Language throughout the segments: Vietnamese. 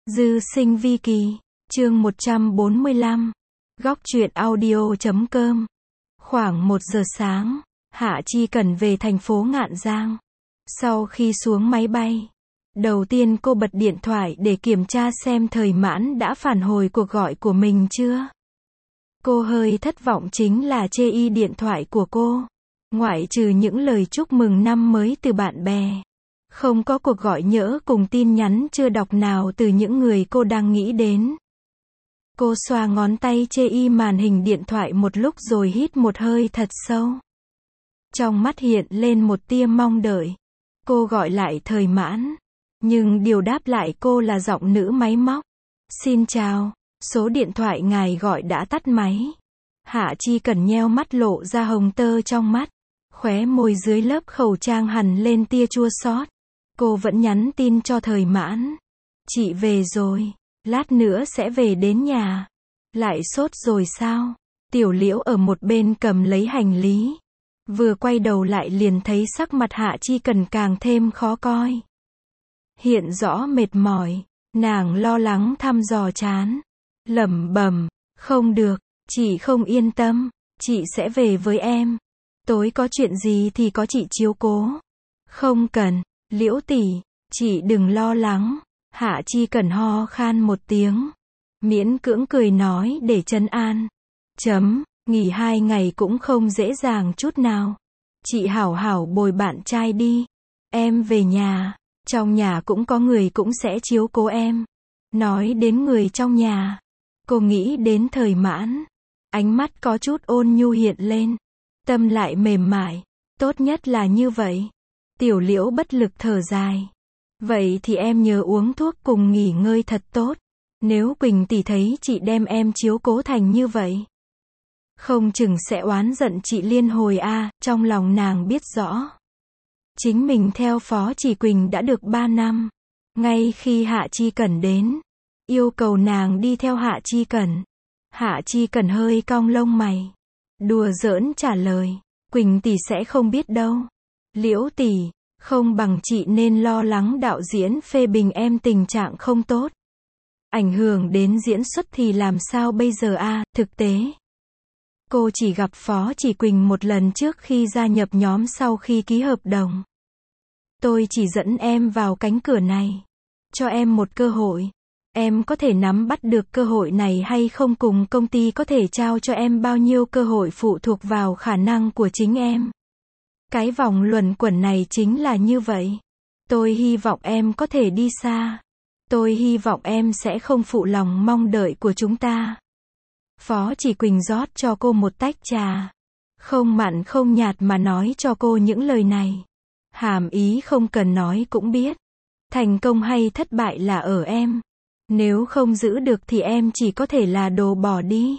Dư sinh vi kỳ, chương 145, góc truyện audio.com. Khoảng 1 giờ sáng, Hạ Chi Cần về thành phố Ngạn Giang. Sau khi xuống máy bay, đầu tiên cô bật điện thoại để kiểm tra xem Thời Mãn đã phản hồi cuộc gọi của mình chưa. Cô hơi thất vọng chính là chê y điện thoại của cô, ngoại trừ những lời chúc mừng năm mới từ bạn bè, không có cuộc gọi nhỡ cùng tin nhắn chưa đọc nào từ những người cô đang nghĩ đến. Cô xoa ngón tay chê y màn hình điện thoại một lúc rồi hít một hơi thật sâu. Trong mắt hiện lên một tia mong đợi. Cô gọi lại Thời Mãn, nhưng điều đáp lại cô là giọng nữ máy móc. Xin chào, số điện thoại ngài gọi đã tắt máy. Hạ Chi Cần nheo mắt lộ ra hồng tơ trong mắt, khóe môi dưới lớp khẩu trang hằn lên tia chua xót. Cô vẫn nhắn tin cho Thời Mãn. Chị về rồi, lát nữa sẽ về đến nhà. Lại sốt rồi sao? Tiểu Liễu ở một bên cầm lấy hành lý. Vừa quay đầu lại liền thấy sắc mặt Hạ Chi Cần càng thêm khó coi. Hiện rõ mệt mỏi, nàng lo lắng thăm dò chán. Lẩm bẩm, không được, chị không yên tâm, chị sẽ về với em. Tối có chuyện gì thì có chị chiếu cố. Không cần, Liễu tỷ, chị đừng lo lắng. Hạ Chi Cần ho khan một tiếng, miễn cưỡng cười nói để trấn an. Nghỉ 2 ngày cũng không dễ dàng chút nào. Chị hảo hảo bồi bạn trai đi. Em về nhà, trong nhà cũng có người cũng sẽ chiếu cố em. Nói đến người trong nhà, cô nghĩ đến Thời Mãn. Ánh mắt có chút ôn nhu hiện lên, tâm lại mềm mại. Tốt nhất là như vậy. Tiểu Liễu bất lực thở dài. Vậy thì em nhớ uống thuốc cùng nghỉ ngơi thật tốt. Nếu Quỳnh tỷ thấy chị đem em chiếu cố thành như vậy, không chừng sẽ oán giận chị liên hồi a. Trong lòng nàng biết rõ, chính mình theo Phó Chỉ Quỳnh đã được 3 năm. Ngay khi Hạ Chi Cần đến, yêu cầu nàng đi theo Hạ Chi Cần. Hạ Chi Cần hơi cong lông mày, đùa giỡn trả lời, Quỳnh tỷ sẽ không biết đâu. Liễu tỷ, không bằng chị nên lo lắng đạo diễn phê bình em tình trạng không tốt. Ảnh hưởng đến diễn xuất thì làm sao bây giờ a? Thực tế, cô chỉ gặp Phó Chỉ Quỳnh một lần trước khi gia nhập nhóm sau khi ký hợp đồng. Tôi chỉ dẫn em vào cánh cửa này, cho em một cơ hội. Em có thể nắm bắt được cơ hội này hay không cùng công ty có thể trao cho em bao nhiêu cơ hội phụ thuộc vào khả năng của chính em. Cái vòng luẩn quẩn này chính là như vậy. Tôi hy vọng em có thể đi xa. Tôi hy vọng em sẽ không phụ lòng mong đợi của chúng ta. Phó Chỉ Quỳnh rót cho cô một tách trà, không mặn không nhạt mà nói cho cô những lời này. Hàm ý không cần nói cũng biết. Thành công hay thất bại là ở em. Nếu không giữ được thì em chỉ có thể là đồ bỏ đi.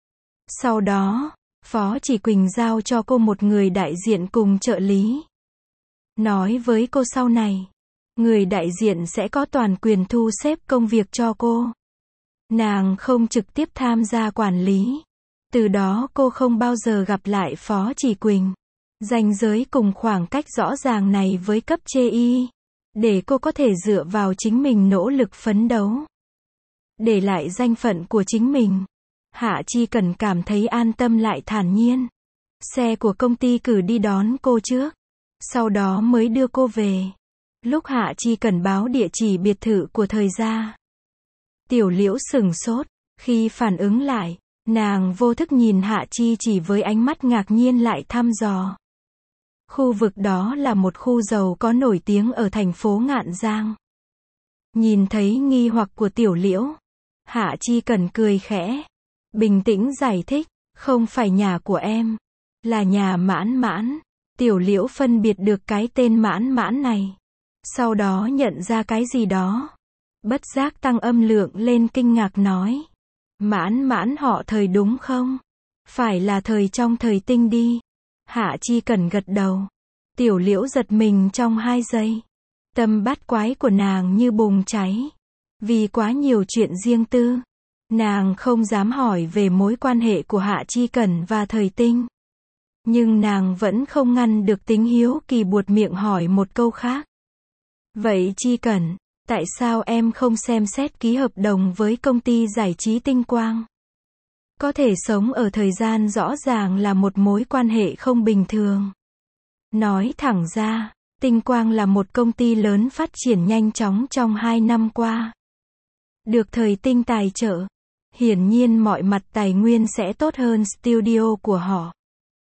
Sau đó, Phó Chỉ Quỳnh giao cho cô một người đại diện cùng trợ lý. Nói với cô sau này, người đại diện sẽ có toàn quyền thu xếp công việc cho cô. Nàng không trực tiếp tham gia quản lý. Từ đó cô không bao giờ gặp lại Phó Chỉ Quỳnh. Ranh giới cùng khoảng cách rõ ràng này với cấp chê y, để cô có thể dựa vào chính mình nỗ lực phấn đấu, để lại danh phận của chính mình. Hạ Chi Cần cảm thấy an tâm lại thản nhiên. Xe của công ty cử đi đón cô trước, sau đó mới đưa cô về. Lúc Hạ Chi Cần báo địa chỉ biệt thự của Thời gia, Tiểu Liễu sửng sốt. Khi phản ứng lại, nàng vô thức nhìn Hạ Chi chỉ với ánh mắt ngạc nhiên lại thăm dò. Khu vực đó là một khu giàu có nổi tiếng ở thành phố Ngạn Giang. Nhìn thấy nghi hoặc của Tiểu Liễu, Hạ Chi Cần cười khẽ, bình tĩnh giải thích, không phải nhà của em, là nhà Mãn Mãn. Tiểu Liễu phân biệt được cái tên Mãn Mãn này, sau đó nhận ra cái gì đó, bất giác tăng âm lượng lên kinh ngạc nói, Mãn Mãn họ Thời đúng không? Phải là Thời trong Thời Tinh đi. Hạ Chi Cần gật đầu. Tiểu Liễu giật mình trong 2 giây. Tâm bát quái của nàng như bùng cháy. Vì quá nhiều chuyện riêng tư, nàng không dám hỏi về mối quan hệ của Hạ Chi Cần và Thời Tinh. Nhưng nàng vẫn không ngăn được tính hiếu kỳ buột miệng hỏi một câu khác. Vậy Chi Cần, Tại sao em không xem xét ký hợp đồng với công ty giải trí Tinh Quang? Có thể sống ở thời gian rõ ràng là một mối quan hệ không bình thường. Nói thẳng ra, Tinh Quang là một công ty lớn phát triển nhanh chóng trong 2 năm qua. Được thời Tinh tài trợ, hiển nhiên mọi mặt tài nguyên sẽ tốt hơn studio của họ.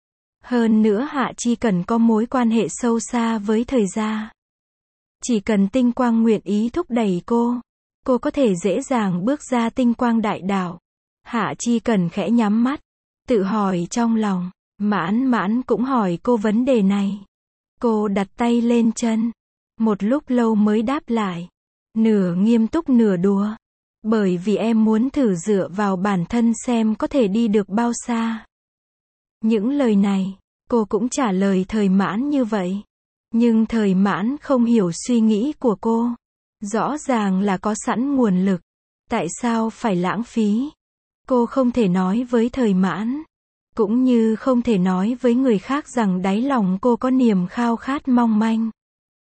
Hơn nữa Hạ Chi Cần có mối quan hệ sâu xa với thời gia. Chỉ cần Tinh Quang nguyện ý thúc đẩy cô có thể dễ dàng bước ra Tinh Quang đại đạo. Hạ Chi Cần khẽ nhắm mắt, tự hỏi trong lòng. Mãn Mãn cũng hỏi cô vấn đề này. Cô đặt tay lên chân, một lúc lâu mới đáp lại, nửa nghiêm túc nửa đùa. Bởi vì em muốn thử dựa vào bản thân xem có thể đi được bao xa. Những lời này, cô cũng trả lời Thời Mãn như vậy. Nhưng Thời Mãn không hiểu suy nghĩ của cô. Rõ ràng là có sẵn nguồn lực. Tại sao phải lãng phí? Cô không thể nói với Thời Mãn. Cũng như không thể nói với người khác rằng đáy lòng cô có niềm khao khát mong manh.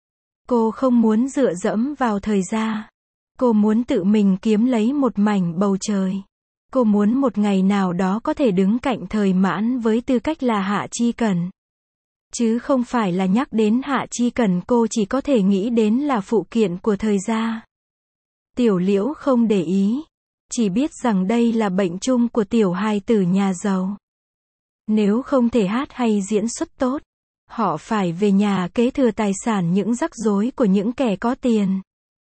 Cô không muốn dựa dẫm vào thời gia. Cô muốn tự mình kiếm lấy một mảnh bầu trời. Cô muốn một ngày nào đó có thể đứng cạnh Thời Mãn với tư cách là Hạ Chi Cần. Chứ không phải là nhắc đến Hạ Chi Cần cô chỉ có thể nghĩ đến là phụ kiện của thời gia. Tiểu Liễu không để ý. Chỉ biết rằng đây là bệnh chung của tiểu hài tử nhà giàu. Nếu không thể hát hay diễn xuất tốt, họ phải về nhà kế thừa tài sản những rắc rối của những kẻ có tiền.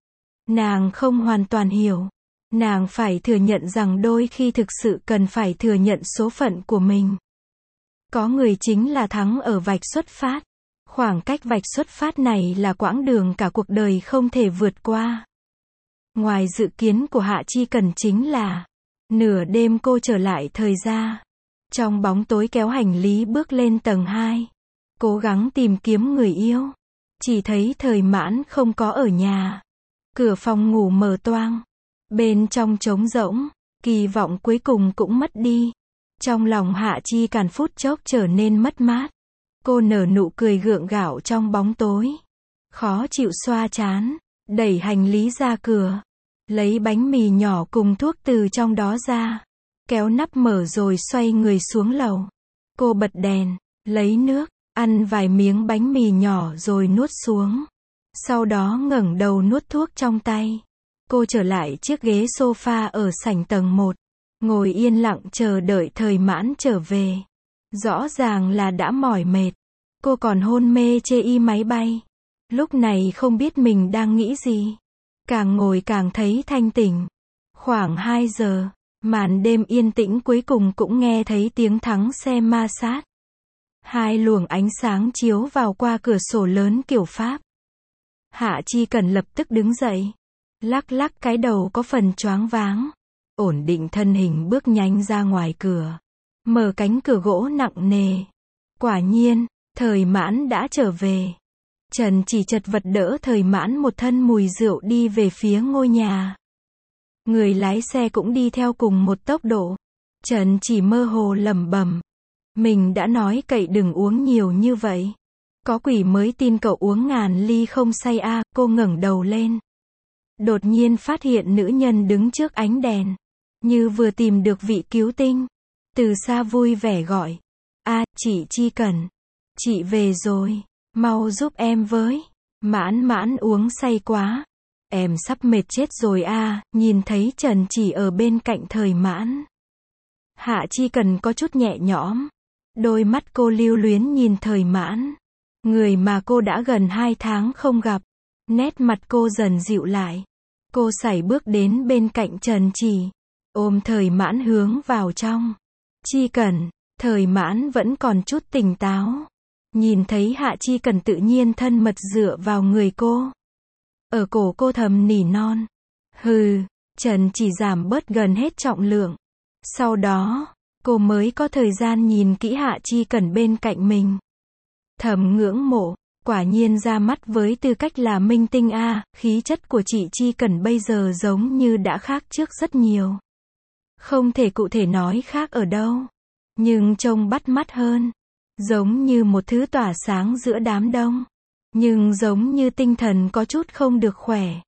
Nàng không hoàn toàn hiểu. Nàng phải thừa nhận rằng đôi khi thực sự cần phải thừa nhận số phận của mình. Có người chính là thắng ở vạch xuất phát. Khoảng cách vạch xuất phát này là quãng đường cả cuộc đời không thể vượt qua. Ngoài dự kiến của Hạ Chi Cần chính là nửa đêm cô trở lại thời gia. Trong bóng tối kéo hành lý bước lên tầng 2. Cố gắng tìm kiếm người yêu. Chỉ thấy Thời Mãn không có ở nhà. Cửa phòng ngủ mở toang. Bên trong trống rỗng. Kỳ vọng cuối cùng cũng mất đi. Trong lòng Hạ Chi Càn phút chốc trở nên mất mát. Cô nở nụ cười gượng gạo trong bóng tối. Khó chịu xoa trán. Đẩy hành lý ra cửa. Lấy bánh mì nhỏ cùng thuốc từ trong đó ra. Kéo nắp mở rồi xoay người xuống lầu. Cô bật đèn, lấy nước, ăn vài miếng bánh mì nhỏ rồi nuốt xuống. Sau đó ngẩng đầu nuốt thuốc trong tay. Cô trở lại chiếc ghế sofa ở sảnh tầng 1. Ngồi yên lặng chờ đợi Thời Mãn trở về. Rõ ràng là đã mỏi mệt. Cô còn hôn mê chê y máy bay. Lúc này không biết mình đang nghĩ gì. Càng ngồi càng thấy thanh tỉnh. Khoảng 2 giờ. Màn đêm yên tĩnh cuối cùng cũng nghe thấy tiếng thắng xe ma sát. 2 luồng ánh sáng chiếu vào qua cửa sổ lớn kiểu Pháp. Hạ Chi Cần lập tức đứng dậy. Lắc lắc cái đầu có phần choáng váng. Ổn định thân hình bước nhanh ra ngoài cửa. Mở cánh cửa gỗ nặng nề. Quả nhiên, Thời Mãn đã trở về. Trần chỉ chật vật đỡ Thời Mãn một thân mùi rượu đi về phía ngôi nhà. Người lái xe cũng đi theo cùng một tốc độ. Trần chỉ mơ hồ lẩm bẩm. Mình đã nói cậy đừng uống nhiều như vậy. Có quỷ mới tin cậu uống ngàn ly không say à, cô ngẩng đầu lên. Đột nhiên phát hiện nữ nhân đứng trước ánh đèn. Như vừa tìm được vị cứu tinh. Từ xa vui vẻ gọi. Chị Chi Cần. Chị về rồi. Mau giúp em với. Mãn Mãn uống say quá. Em sắp mệt chết rồi à, nhìn thấy Trần chỉ ở bên cạnh Thời Mãn. Hạ Chi Cần có chút nhẹ nhõm. Đôi mắt cô lưu luyến nhìn Thời Mãn. Người mà cô đã gần 2 tháng không gặp. Nét mặt cô dần dịu lại. Cô sải bước đến bên cạnh Trần chỉ. Ôm Thời Mãn hướng vào trong. Chi Cần, Thời Mãn vẫn còn chút tỉnh táo. Nhìn thấy Hạ Chi Cần tự nhiên thân mật dựa vào người cô. Ở cổ cô thầm nỉ non. Hừ, Trần chỉ giảm bớt gần hết trọng lượng. Sau đó, cô mới có thời gian nhìn kỹ Hạ Chi Cần bên cạnh mình. Thầm ngưỡng mộ, quả nhiên ra mắt với tư cách là minh tinh a, khí chất của chị Chi Cần bây giờ giống như đã khác trước rất nhiều. Không thể cụ thể nói khác ở đâu, nhưng trông bắt mắt hơn. Giống như một thứ tỏa sáng giữa đám đông. Nhưng giống như tinh thần có chút không được khỏe.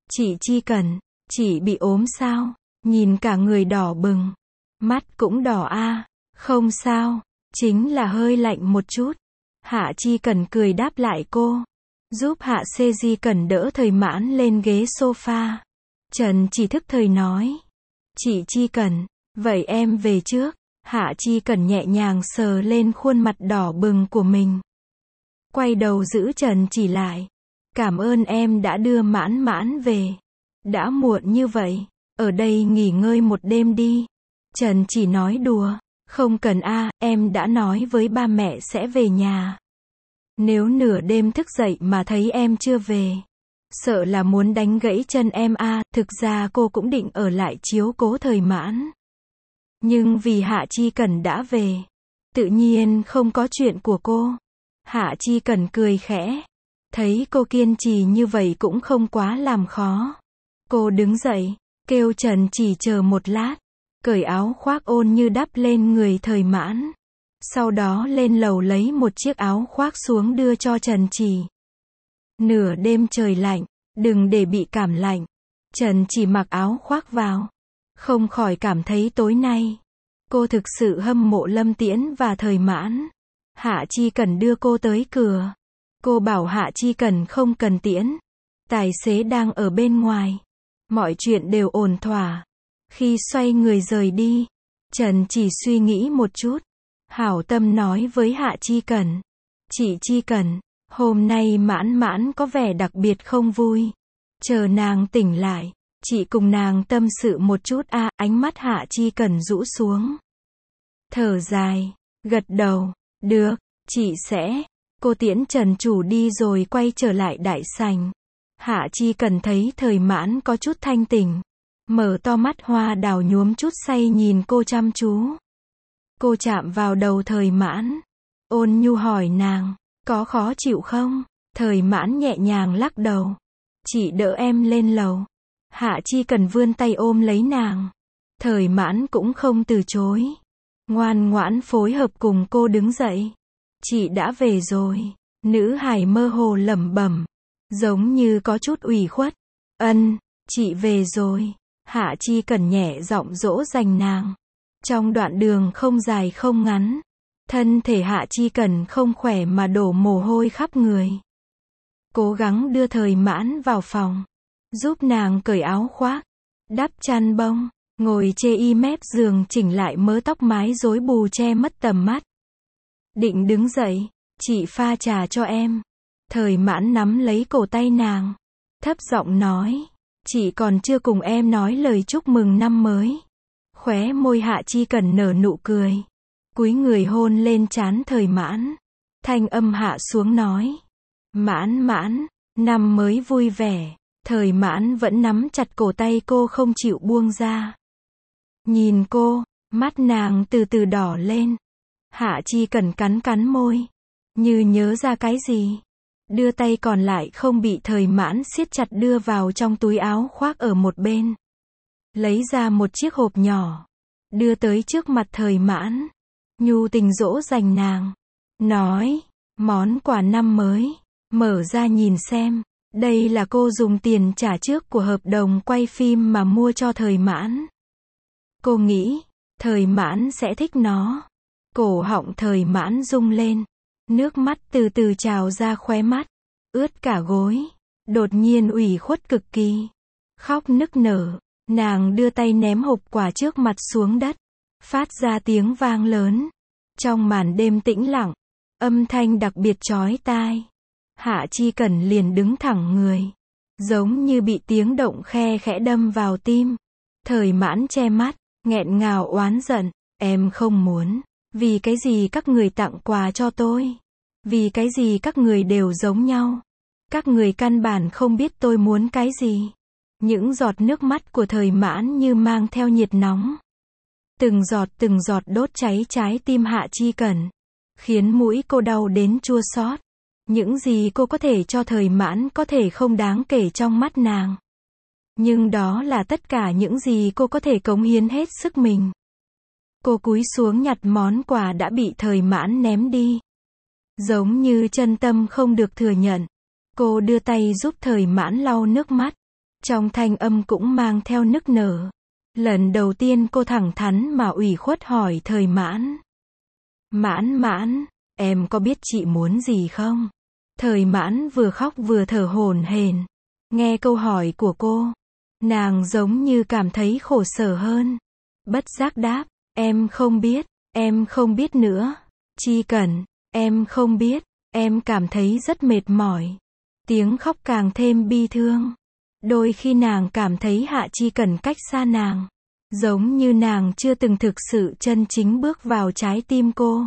Chị Chi Cần, chị bị ốm sao? Nhìn cả người đỏ bừng. Mắt cũng đỏ a. Không sao, chính là hơi lạnh một chút. Hạ Chi Cần cười đáp lại cô. Giúp Hạ Xê Di Cần đỡ Thời Mãn lên ghế sofa. Trần Chỉ thức thời nói. Chị Chi Cần, vậy em về trước. Hạ Chi Cần nhẹ nhàng sờ lên khuôn mặt đỏ bừng của mình. Quay đầu giữ Trần Chỉ lại. Cảm ơn em đã đưa Mãn Mãn về. Đã muộn như vậy, ở đây nghỉ ngơi một đêm đi. Trần Chỉ nói đùa. Không cần a, em đã nói với ba mẹ sẽ về nhà. Nếu nửa đêm thức dậy mà thấy em chưa về, sợ là muốn đánh gãy chân em a. Thực ra cô cũng định ở lại chiếu cố Thời Mãn. Nhưng vì Hạ Chi Cần đã về, tự nhiên không có chuyện của cô. Hạ Chi Cần cười khẽ. Thấy cô kiên trì như vậy cũng không quá làm khó. Cô đứng dậy, kêu Trần Chỉ chờ một lát. Cởi áo khoác ôn như đắp lên người Thời Mãn. Sau đó lên lầu lấy một chiếc áo khoác xuống đưa cho Trần Chỉ. Nửa đêm trời lạnh, đừng để bị cảm lạnh. Trần Chỉ mặc áo khoác vào. Không khỏi cảm thấy tối nay, cô thực sự hâm mộ Lâm Tiễn và Thời Mãn. Hạ Chi Cần đưa cô tới cửa. Cô bảo Hạ Chi Cần không cần tiễn. Tài xế đang ở bên ngoài. Mọi chuyện đều ổn thỏa. Khi xoay người rời đi, Trần Chỉ suy nghĩ một chút. Hảo tâm nói với Hạ Chi Cần. Chị Chi Cần, hôm nay Mãn Mãn có vẻ đặc biệt không vui. Chờ nàng tỉnh lại, chị cùng nàng tâm sự một chút a. Ánh mắt Hạ Chi Cần rũ xuống. Thở dài, gật đầu. Được, chị sẽ. Cô tiễn Trần chủ đi rồi quay trở lại đại sảnh. Hạ Chi Cần thấy Thời Mãn có chút thanh tỉnh. Mở to mắt hoa đào nhuốm chút say nhìn cô chăm chú. Cô chạm vào đầu Thời Mãn. Ôn nhu hỏi nàng, có khó chịu không? Thời Mãn nhẹ nhàng lắc đầu. Chị đỡ em lên lầu. Hạ Chi Cần vươn tay ôm lấy nàng. Thời Mãn cũng không từ chối. Ngoan ngoãn phối hợp cùng cô đứng dậy. Chị đã về rồi. Nữ hài mơ hồ lẩm bẩm. Giống như có chút ủy khuất. Ân, chị về rồi. Hạ Chi Cần nhẹ giọng dỗ dành nàng. Trong đoạn đường không dài không ngắn, thân thể Hạ Chi Cần không khỏe mà đổ mồ hôi khắp người. Cố gắng đưa Thời Mãn vào phòng, giúp nàng cởi áo khoác, đắp chăn bông, ngồi chê y mép giường chỉnh lại mớ tóc mái rối bù che mất tầm mắt. Định đứng dậy, chị pha trà cho em. Thời Mãn nắm lấy cổ tay nàng, thấp giọng nói, chị còn chưa cùng em nói lời chúc mừng năm mới. Khóe môi Hạ Chi Cần nở nụ cười. Cúi người hôn lên trán Thời Mãn. Thanh âm hạ xuống nói. Mãn Mãn, năm mới vui vẻ. Thời Mãn vẫn nắm chặt cổ tay cô không chịu buông ra. Nhìn cô, mắt nàng từ từ đỏ lên. Hạ Chi Cần cắn cắn môi. Như nhớ ra cái gì. Đưa tay còn lại không bị Thời Mãn siết chặt đưa vào trong túi áo khoác ở một bên. Lấy ra một chiếc hộp nhỏ. Đưa tới trước mặt Thời Mãn. Nhu tình dỗ dành nàng. Nói, món quà năm mới. Mở ra nhìn xem. Đây là cô dùng tiền trả trước của hợp đồng quay phim mà mua cho Thời Mãn. Cô nghĩ, Thời Mãn sẽ thích nó. Cổ họng Thời Mãn rung lên. Nước mắt từ từ trào ra khóe mắt. Ướt cả gối. Đột nhiên ủy khuất cực kỳ. Khóc nức nở. Nàng đưa tay ném hộp quà trước mặt xuống đất. Phát ra tiếng vang lớn. Trong màn đêm tĩnh lặng. Âm thanh đặc biệt chói tai. Hạ Chi Cần liền đứng thẳng người. Giống như bị tiếng động khe khẽ đâm vào tim. Thời Mãn che mắt. Nghẹn ngào oán giận. Em không muốn. Vì cái gì các người tặng quà cho tôi? Vì cái gì các người đều giống nhau? Các người căn bản không biết tôi muốn cái gì. Những giọt nước mắt của Thời Mãn như mang theo nhiệt nóng. Từng giọt đốt cháy trái tim Hạ Chi Cần. Khiến mũi cô đau đến chua xót. Những gì cô có thể cho Thời Mãn có thể không đáng kể trong mắt nàng. Nhưng đó là tất cả những gì cô có thể cống hiến hết sức mình. Cô cúi xuống nhặt món quà đã bị Thời Mãn ném đi. Giống như chân tâm không được thừa nhận. Cô đưa tay giúp Thời Mãn lau nước mắt. Trong thanh âm cũng mang theo nức nở. Lần đầu tiên cô thẳng thắn mà ủy khuất hỏi Thời Mãn. Mãn Mãn, em có biết chị muốn gì không? Thời Mãn vừa khóc vừa thở hổn hển. Nghe câu hỏi của cô, nàng giống như cảm thấy khổ sở hơn. Bất giác đáp, em không biết nữa. Chi Cẩn, em không biết, em cảm thấy rất mệt mỏi. Tiếng khóc càng thêm bi thương. Đôi khi nàng cảm thấy Hạ Chi Cẩn cách xa nàng, giống như nàng chưa từng thực sự chân chính bước vào trái tim cô.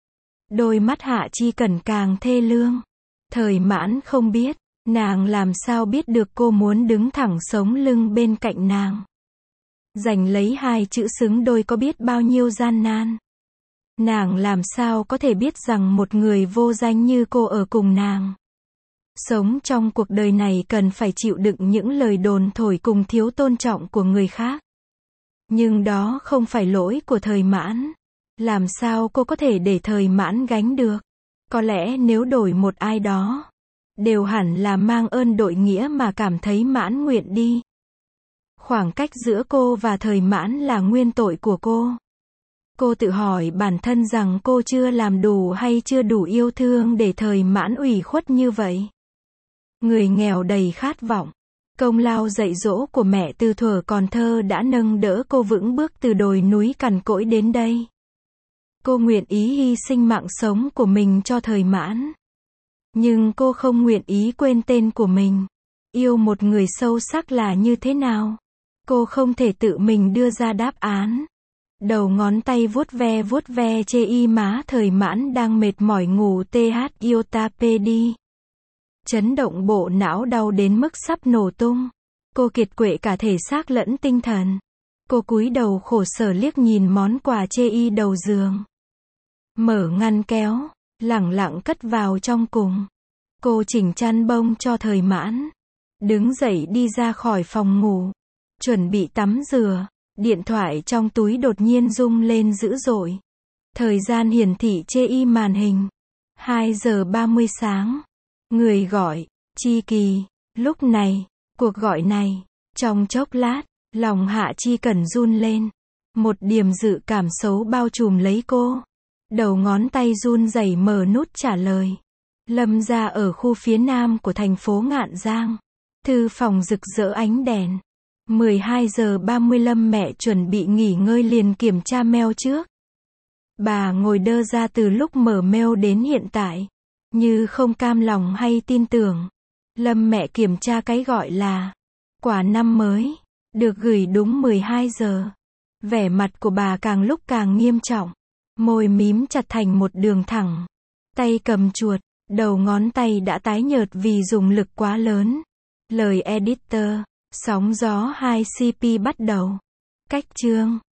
Đôi mắt Hạ Chi Cẩn càng thê lương. Thời Mãn không biết, nàng làm sao biết được cô muốn đứng thẳng sống lưng bên cạnh nàng. Giành lấy hai chữ xứng đôi có biết bao nhiêu gian nan. Nàng làm sao có thể biết rằng một người vô danh như cô ở cùng nàng. Sống trong cuộc đời này cần phải chịu đựng những lời đồn thổi cùng thiếu tôn trọng của người khác. Nhưng đó không phải lỗi của Thời Mãn. Làm sao cô có thể để Thời Mãn gánh được? Có lẽ nếu đổi một ai đó, đều hẳn là mang ơn đội nghĩa mà cảm thấy mãn nguyện đi. Khoảng cách giữa cô và Thời Mãn là nguyên tội của cô. Cô tự hỏi bản thân rằng cô chưa làm đủ hay chưa đủ yêu thương để Thời Mãn ủy khuất như vậy. Người nghèo đầy khát vọng. Công lao dạy dỗ của mẹ từ thuở còn thơ đã nâng đỡ cô vững bước từ đồi núi cằn cỗi đến đây. Cô nguyện ý hy sinh mạng sống của mình cho Thời Mãn. Nhưng cô không nguyện ý quên tên của mình. Yêu một người sâu sắc là như thế nào? Cô không thể tự mình đưa ra đáp án. Đầu ngón tay vuốt ve chê y má Thời Mãn đang mệt mỏi ngủ iota pedi. Chấn động bộ não đau đến mức sắp nổ tung. Cô kiệt quệ cả thể xác lẫn tinh thần. Cô cúi đầu khổ sở liếc nhìn món quà chê y đầu giường. Mở ngăn kéo, lẳng lặng cất vào trong cùng. Cô chỉnh chăn bông cho Thời Mãn. Đứng dậy đi ra khỏi phòng ngủ. Chuẩn bị tắm rửa. Điện thoại trong túi đột nhiên rung lên dữ dội. Thời gian hiển thị chê y màn hình. 2 giờ 30 sáng. Người gọi, Chi Kỳ. Lúc này, cuộc gọi này, trong chốc lát, lòng Hạ Chi Cẩn run lên. Một điềm dự cảm xấu bao trùm lấy cô. Đầu ngón tay run rẩy mở nút trả lời. Lâm gia ở khu phía nam của thành phố Ngạn Giang. Thư phòng rực rỡ ánh đèn. 12 giờ 30 Lâm mẹ chuẩn bị nghỉ ngơi liền kiểm tra mail trước. Bà ngồi đơ ra từ lúc mở mail đến hiện tại. Như không cam lòng hay tin tưởng. Lâm mẹ kiểm tra cái gọi là quà năm mới. Được gửi đúng 12 giờ. Vẻ mặt của bà càng lúc càng nghiêm trọng. Môi mím chặt thành một đường thẳng. Tay cầm chuột. Đầu ngón tay đã tái nhợt vì dùng lực quá lớn. Lời editor. Sóng gió 2CP bắt đầu. Cách chương